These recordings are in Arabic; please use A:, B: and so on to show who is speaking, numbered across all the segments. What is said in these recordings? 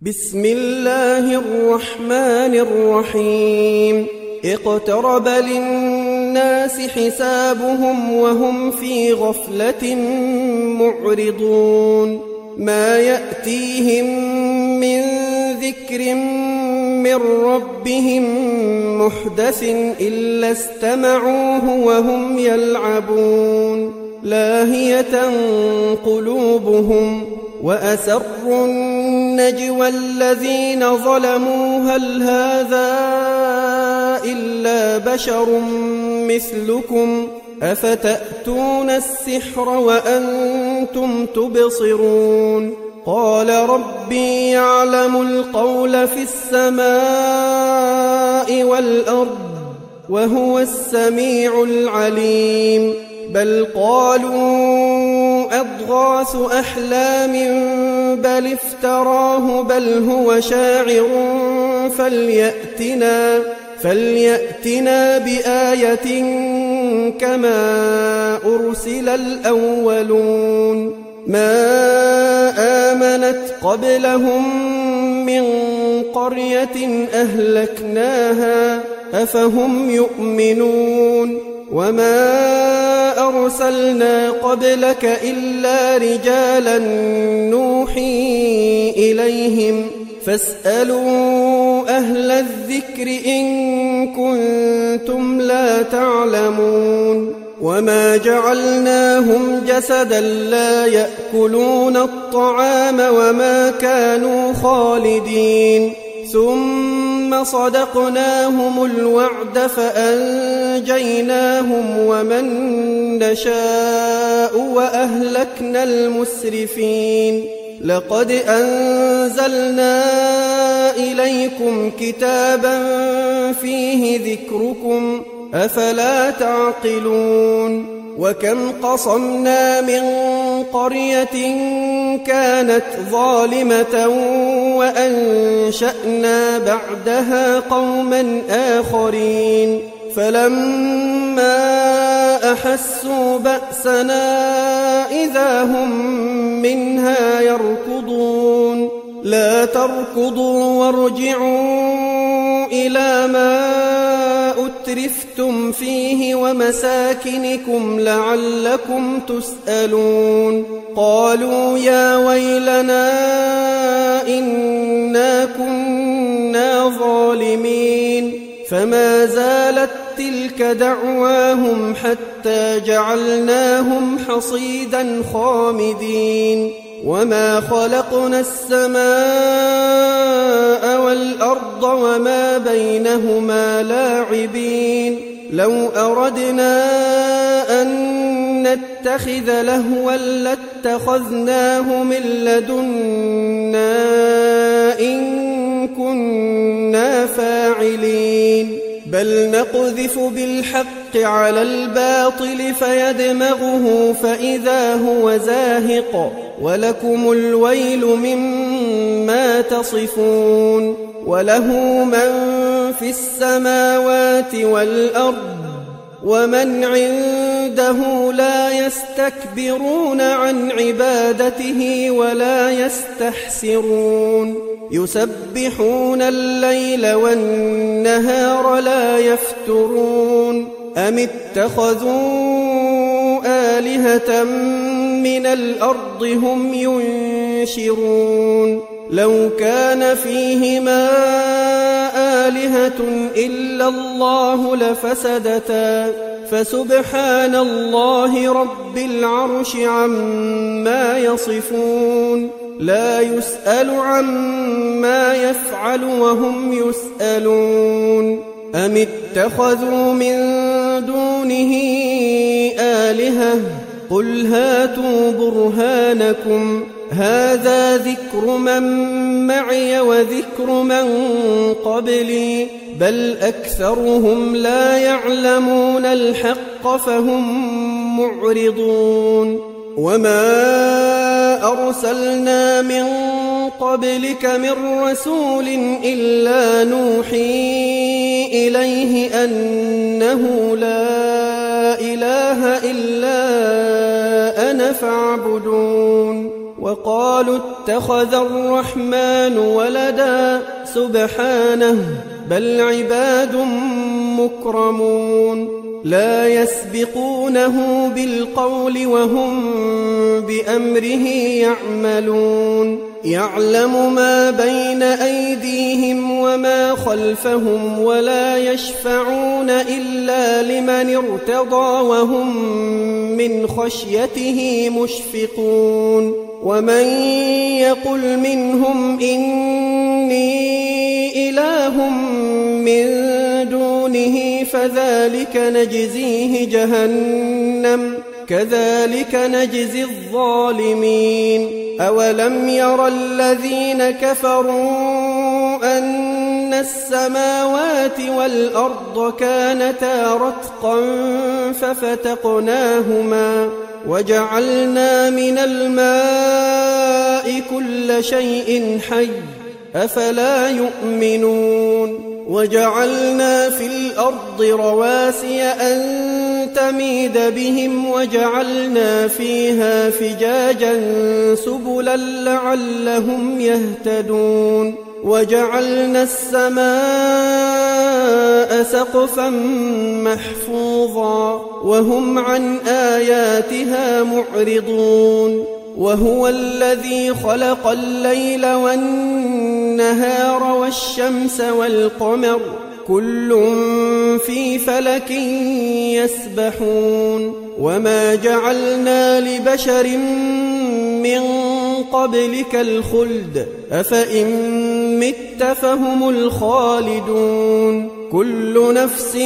A: بسم الله الرحمن الرحيم اقترب للناس حسابهم وهم في غفلة معرضون ما يأتيهم من ذكر من ربهم محدث إلا استمعوه وهم يلعبون لاهية قلوبهم وأسروا النجوى الذين ظلموا هل هذا إلا بشر مثلكم أفتأتون السحر وأنتم تبصرون قال ربي يعلم القول في السماء والأرض وهو السميع العليم بل قالوا أضغاث أحلام بل افتراه بل هو شاعر فليأتنا بآية كما أرسل الأولون ما آمنت قبلهم من قرية أهلكناها أفهم يؤمنون وما أرسلنا قبلك إلا رجالا نوحي إليهم فاسألوا أهل الذكر إن كنتم لا تعلمون وما جعلناهم جسدا لا يأكلون الطعام وما كانوا خالدين ثم صدقناهم الوعد فأنجيناهم ومن نشاء وأهلكنا المسرفين لقد أنزلنا إليكم كتابا فيه ذكركم أفلا تعقلون وكم قصمنا من قرية كانت ظالمة وأنشأنا بعدها قوما آخرين فلما أحسوا بأسنا إذا هم منها يركضون لا تركضوا وارجعوا إلى ما أترفتم فيه ومساكنكم لعلكم تسألون قالوا يا ويلنا إنا كنا ظالمين فما زالت تلك دعواهم حتى جعلناهم حصيدا خامدين وما خلقنا السماء والأرض وما بينهما لاعبين لو أردنا أن نتخذ لهوا لاتخذناه من لدنا إن كنا فاعلين بل نقذف بالحق على الباطل فيدمغه فإذا هو زاهق ولكم الويل مما تصفون وله من في السماوات والأرض ومن عنده لا يستكبرون عن عبادته ولا يستحسرون يسبحون الليل والنهار لا يفترون أم اتخذوا آلهة من الأرض هم ينشرون لو كان فيهما آلهة إلا الله لفسدتا فسبحان الله رب العرش عما يصفون لا يسأل عما يفعل وهم يسألون أم اتخذوا من دونه آلهة قل هاتوا برهانكم هذا ذكر من معي وذكر من قبلي بل أكثرهم لا يعلمون الحق فهم معرضون وما أرسلنا من قبلك من رسول إلا نوحي إليه أنه لا إله إلا أنا فاعبدون وقالوا اتخذ الرحمن ولدا سبحانه بل عباد مكرمون لا يسبقونه بالقول وهم بأمره يعملون يعلم ما بين أيديهم وما خلفهم ولا يشفعون إلا لمن ارتضى وهم من خشيته مشفقون ومن يقل منهم إني إله من دونه فذلك نجزيه جهنم كذلك نجزي الظالمين أولم ير الذين كفروا أن السماوات والأرض كانتا رتقا ففتقناهما وجعلنا من الماء كل شيء حي أفلا يؤمنون وجعلنا في الأرض رواسي أن تميد بهم وجعلنا فيها فجاجا سبلا لعلهم يهتدون وجعلنا السماء سقفا محفوظا وهم عن آياتها معرضون وهو الذي خلق الليل والنهار والشمس والقمر كل في فلك يسبحون وما جعلنا لبشر من قبلك الخلد أفإن مت فهم الخالدون كل نفس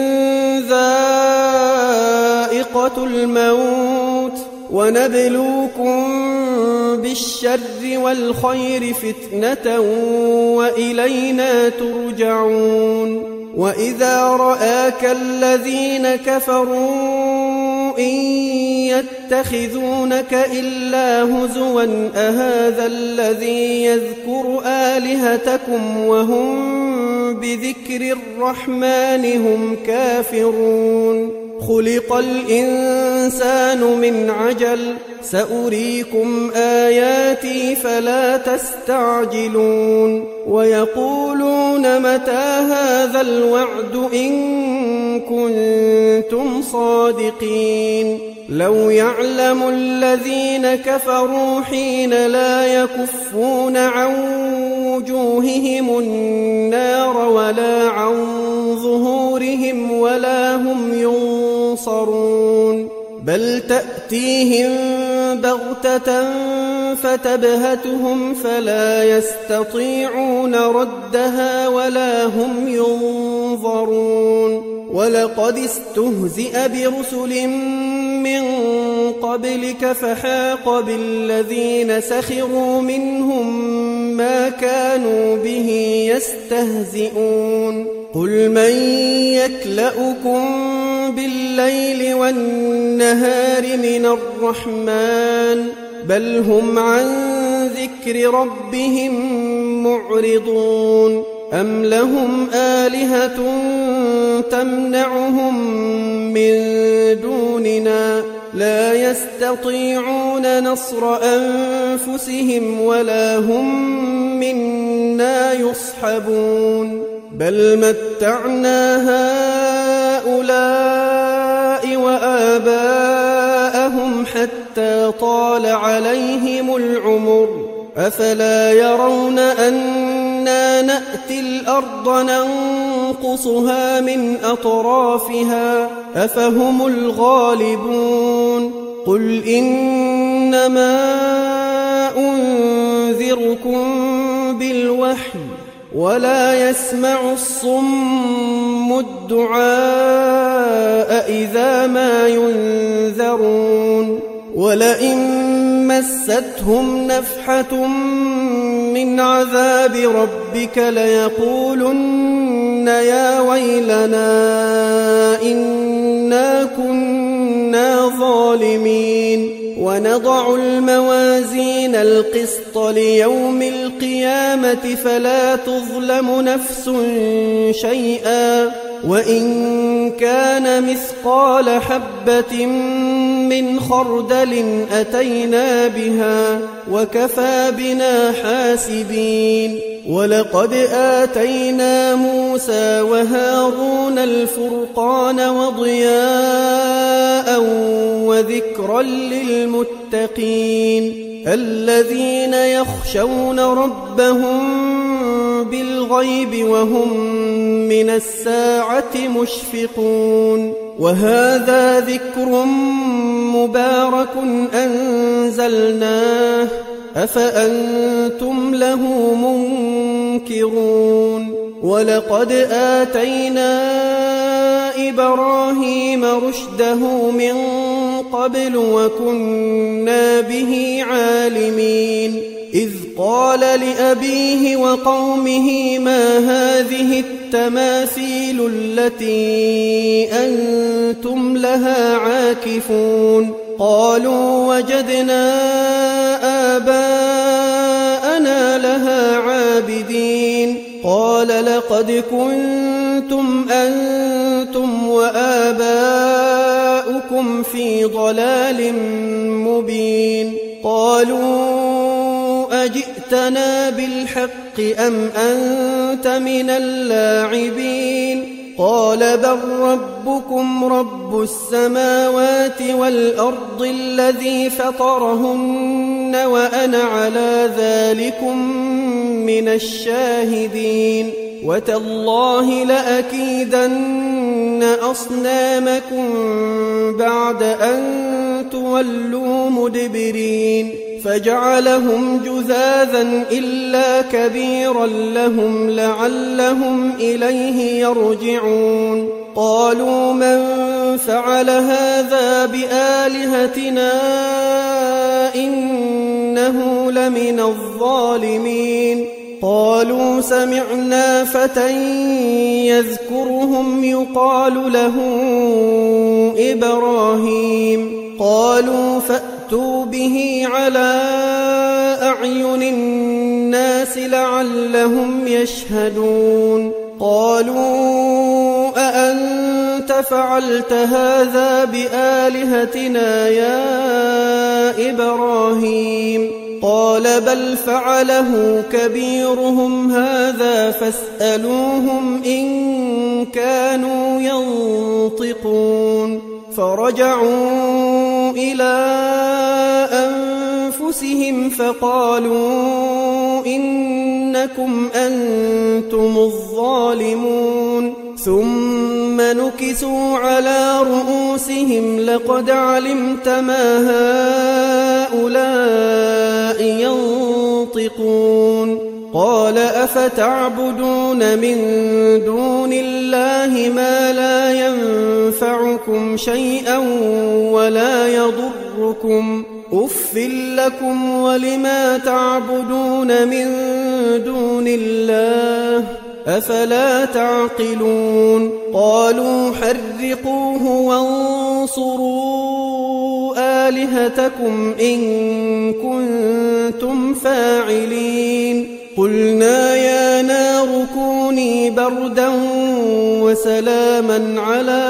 A: ذائقة الموت ونبلوكم بالشر والخير فتنة وإلينا ترجعون وإذا رآك الذين كفروا إن يتخذونك إلا هزوا أهذا الذي يذكر آلهتكم وهم بذكر الرحمن هم كافرون خلق الإنسان من عجل سأريكم آياتي فلا تستعجلون ويقولون متى هذا الوعد إن كنتم صادقين لو يعلم الذين كفروا حين لا يكفون عن وجوههم النار ولا عن ظهورهم ولا هم ينصرون بل تأتيهم بغتة فتبهتهم فلا يستطيعون ردها ولا هم ينظرون ولقد استهزئ برسل من قبلك فحاق بالذين سخروا منهم ما كانوا به يستهزئون قل من يكلؤكم بالليل والنهار من الرحمن بل هم عن ذكر ربهم معرضون أم لهم آلهة تمنعهم من دوننا لا يستطيعون نصر أنفسهم ولا هم منا يصحبون بل متعنا هؤلاء وآباءهم حتى طال عليهم العمر أفلا يرون أنا نأتي الأرض ننقصها من أطرافها أفهم الغالبون قل إنما أنذركم بالوحي ولا يسمع الصم الدعاء إذا ما ينذرون ولئن مستهم نفحة من عذاب ربك ليقولن يا ويلنا إنا كنا ظالمين ونضع الموازين القسط ليوم القيامة فلا تظلم نفس شيئا وإن كان مثقال حبة من خردل أتينا بها وكفى بنا حاسبين ولقد آتينا موسى وهارون الفرقان وضياء وذكرا للمتقين الذين يخشون ربهم بالغيب وهم من الساعة مشفقون وهذا ذكر مبارك أنزلناه أفأنتم له منكرون ولقد آتينا إبراهيم رشده من قبل وكنا به عالمين إذ قال لأبيه وقومه ما هذه التماثيل التي أنتم لها عاكفون قالوا وجدنا آباءنا لها عابدين قال لقد كنتم أنتم وآباؤكم في ضلال مبين قالوا أجئتنا بالحق أم أنت من اللاعبين قال بل ربكم رب السماوات والأرض الذي فطرهن وأنا على ذلكم من الشاهدين وتالله لأكيدن أصنامكم بعد أن تولوا مدبرين فجعلهم جذاذا إلا كبيرا لهم لعلهم إليه يرجعون قالوا من فعل هذا بآلهتنا إنه لمن الظالمين قالوا سمعنا فتى يذكرهم يقال له إبراهيم قالوا فأتوا به على أعين الناس لعلهم يشهدون قالوا أأنت فعلت هذا بآلهتنا يا إبراهيم قال بل فعله كبيرهم هذا فاسألوهم إن كانوا ينطقون فرجعوا إلى أنفسهم فقالوا إنكم أنتم الظالمون ثم نكسوا على رؤوسهم لقد علمت ما هؤلاء ينطقون قال أفتعبدون من دون الله ما لا ينفعكم شيئا ولا يضركم أف لكم ولما تعبدون من دون الله أفلا تعقلون قالوا حرقوه وانصروا آلهتكم إن كنتم فاعلين قلنا يا نار كوني بردا وسلاما على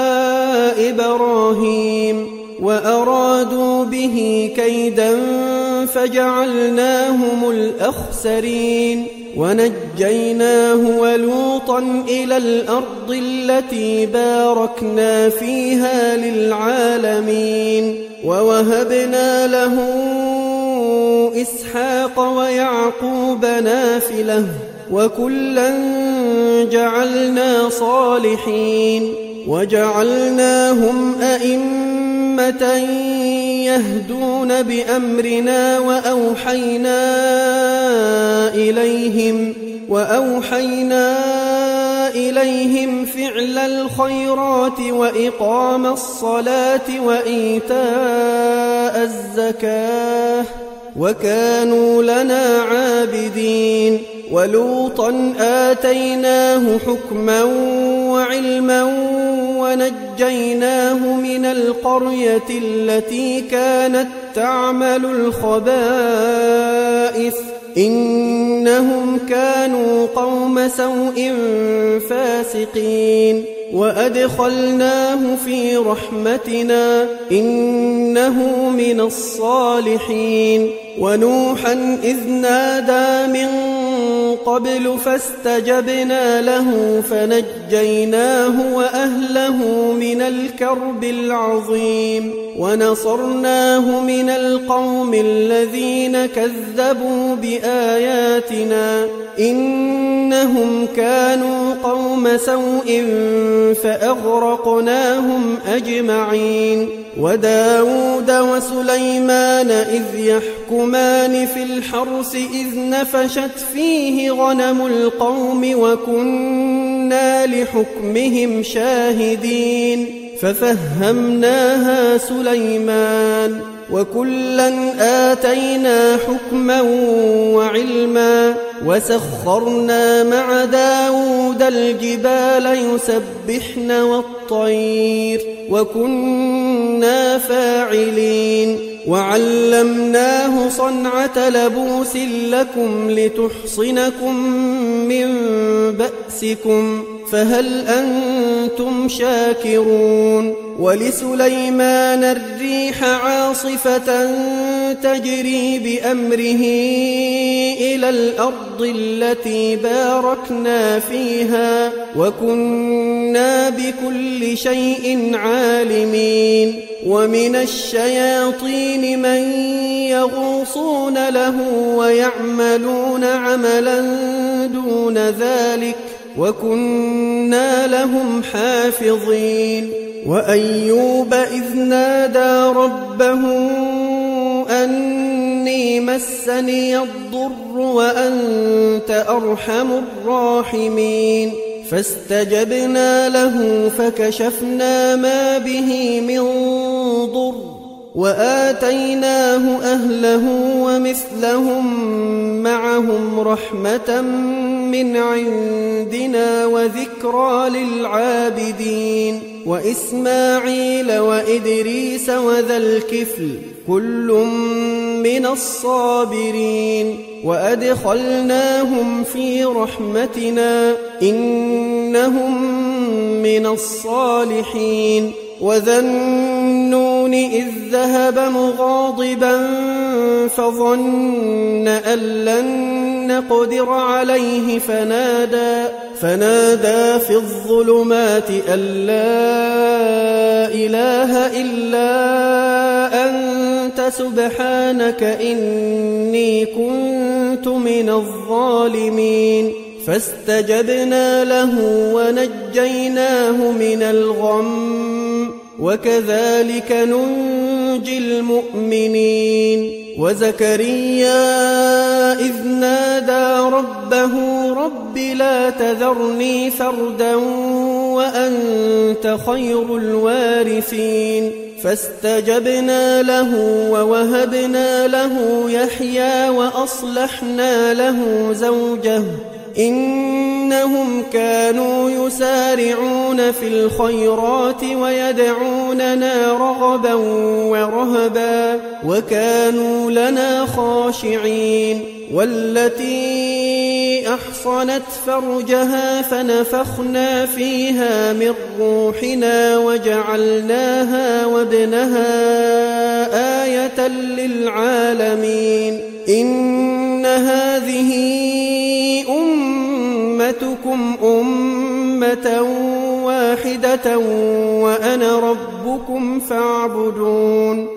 A: إبراهيم وأرادوا به كيدا فجعلناهم الأخسرين ونجيناه ولوطا إلى الأرض التي باركنا فيها للعالمين ووهبنا له إسحاق ويعقوب نافلة وكلا جعلنا صالحين وجعلناهم أئمة يهدون بأمرنا وأوحينا إليهم فعل الخيرات وإقام الصلاة وإيتاء الزكاة وكانوا لنا عابدين ولوطا آتيناه حكما وعلما ونجيناه من القرية التي كانت تعمل الخبائث إنهم كانوا قوم سوء فاسقين وأدخلناه في رحمتنا إنه من الصالحين ونوحا إذ نادى من قبل فاستجبنا له فنجيناه وأهله من الكرب العظيم ونصرناه من القوم الذين كذبوا بآياتنا إنهم كانوا قوم سوء فأغرقناهم أجمعين وداود وسليمان إذ يحكمان في الحرث إذ نفشت فيه غنم القوم وكنا لحكمهم شاهدين ففهمناها سليمان وكلا آتينا حكما وعلما وسخرنا مع داود الجبال يسبحن والطير وكنا فاعلين وعلمناه صنعة لبوس لكم لتحصنكم من بأسكم فهل أنتم شاكرون ولسليمان الريح عاصفة تجري بأمره إلى الأرض التي باركنا فيها وكنا بكل شيء عالمين ومن الشياطين من يغوصون له ويعملون عملا دون ذلك وكنا لهم حافظين وأيوب إذ نادى ربه أني مسني الضر وأنت أرحم الراحمين فاستجبنا له فكشفنا ما به من ضر وآتيناه أهله ومثلهم معهم رحمة من عندنا وذكرى للعابدين وإسماعيل وإدريس وذا الكفل كل من الصابرين وأدخلناهم في رحمتنا إنهم من الصالحين وذا النون إذ ذهب مغاضبا فظن أن لن نقدر عليه فنادى في الظلمات أن لا إله إلا أنت سبحانك إني كنت من الظالمين فاستجبنا له ونجيناه من الغم وكذلك ننجي المؤمنين وزكريا إذ نادى ربه رب لا تذرني فردا وأنت خير الوارثين فاستجبنا له ووهبنا له يحيى وأصلحنا له زوجه إنهم كانوا يسارعون في الخيرات ويدعوننا رغبا ورهبا وكانوا لنا خاشعين والتي أحصنت فرجها فنفخنا فيها من روحنا وجعلناها وابنها آية للعالمين إن هذه أمتكم أمة واحدة وأنا ربكم فاعبدون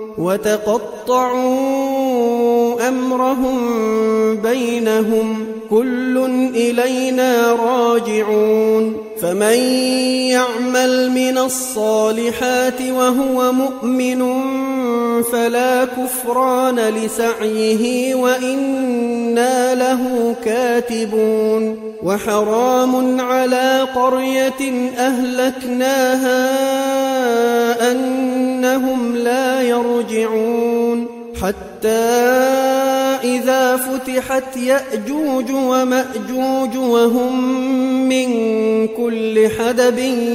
A: وتقطعوا أمرهم بينهم كل إلينا راجعون فمن يعمل من الصالحات وهو مؤمن فلا كفران لسعيه وإنا له كاتبون وحرام على قرية أهلكناها أنهم لا يرجعون حتى إذا فتحت يأجوج ومأجوج وهم من كل حدب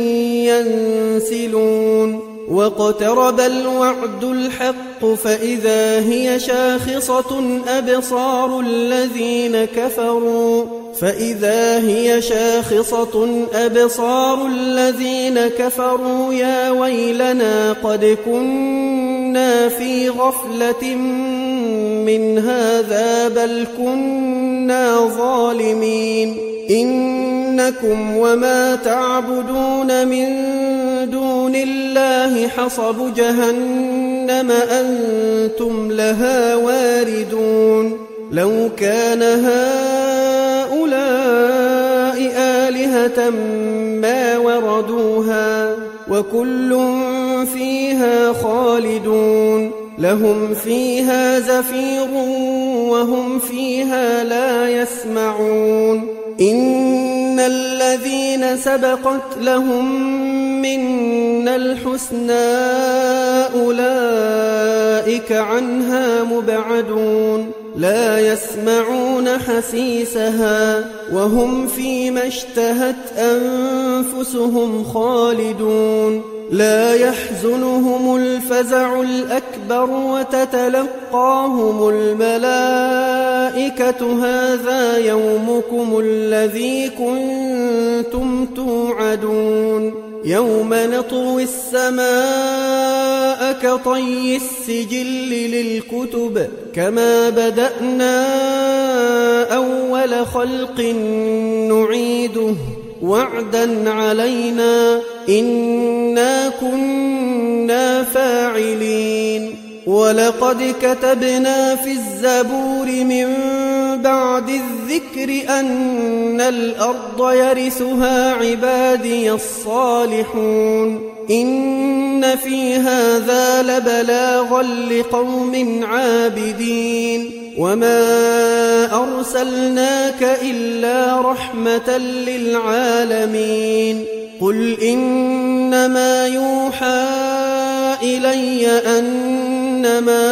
A: ينسلون واقترب الوعد الحق فإذا هي شاخصة أبصار الذين كفروا فإذا هي شاخصة أبصار الذين كفروا يا ويلنا قد كنا في غفلة من هذا بل كنا ظالمين إنكم وما تعبدون من دون الله حصب جهنم أنتم لها واردون لو كان هؤلاء آلهة ما وردوها وكل فيها خالدون لهم فيها زفير وهم فيها لا يسمعون إن الذين سبقت لهم منا الحسنى أولئك عنها مبعدون لا يسمعون حسيسها وهم فيما اشتهت أنفسهم خالدون لا يحزنهم الفزع الأكبر وتتلقاهم الملائكة هذا يومكم الذي كنتم توعدون يوم نطوي السماء كطي السجل للكتب كما بدأنا أول خلق نعيده وعدا علينا إنا كنا فاعلين ولقد كتبنا في الزبور من بعد الذكر أن الأرض يرثها عبادي الصالحون إن في هذا لبلاغا لقوم عابدين وما أرسلناك إلا رحمة للعالمين قل إنما يوحى إلي أنما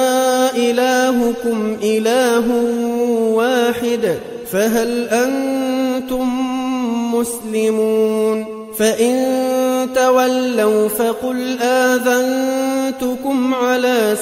A: إلهكم إله واحد فهل أنتم مسلمون فإن تولوا فقل آذنتكم على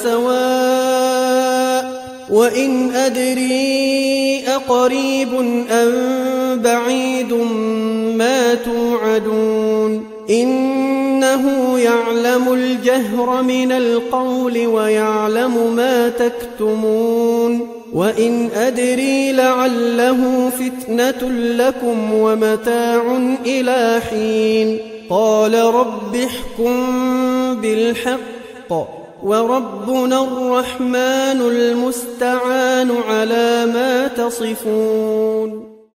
A: سواء وإن أدري أقريب أم بعيد ما توعدون إنه يعلم الجهر من القول ويعلم ما تكتمون وإن أدري لعله فتنة لكم ومتاع إلى حين قال رب احكم بالحق وربنا الرحمن المستعان على ما تصفون.